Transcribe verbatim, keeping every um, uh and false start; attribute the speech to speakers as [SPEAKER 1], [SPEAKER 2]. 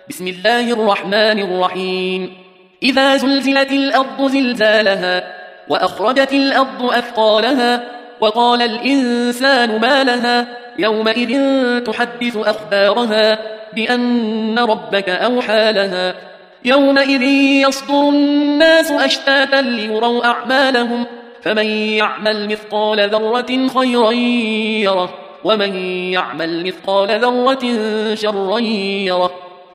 [SPEAKER 1] بسم الله الرحمن الرحيم إذا زلزلت الأرض زلزالها وأخرجت الأرض أثقالها وقال الإنسان ما لها يومئذ تحدث أخبارها بأن ربك أوحى لها يومئذ يصدر الناس أشتاتا ليروا أعمالهم فمن يعمل مثقال ذرة خيرا يره ومن يعمل مثقال ذرة شرا يره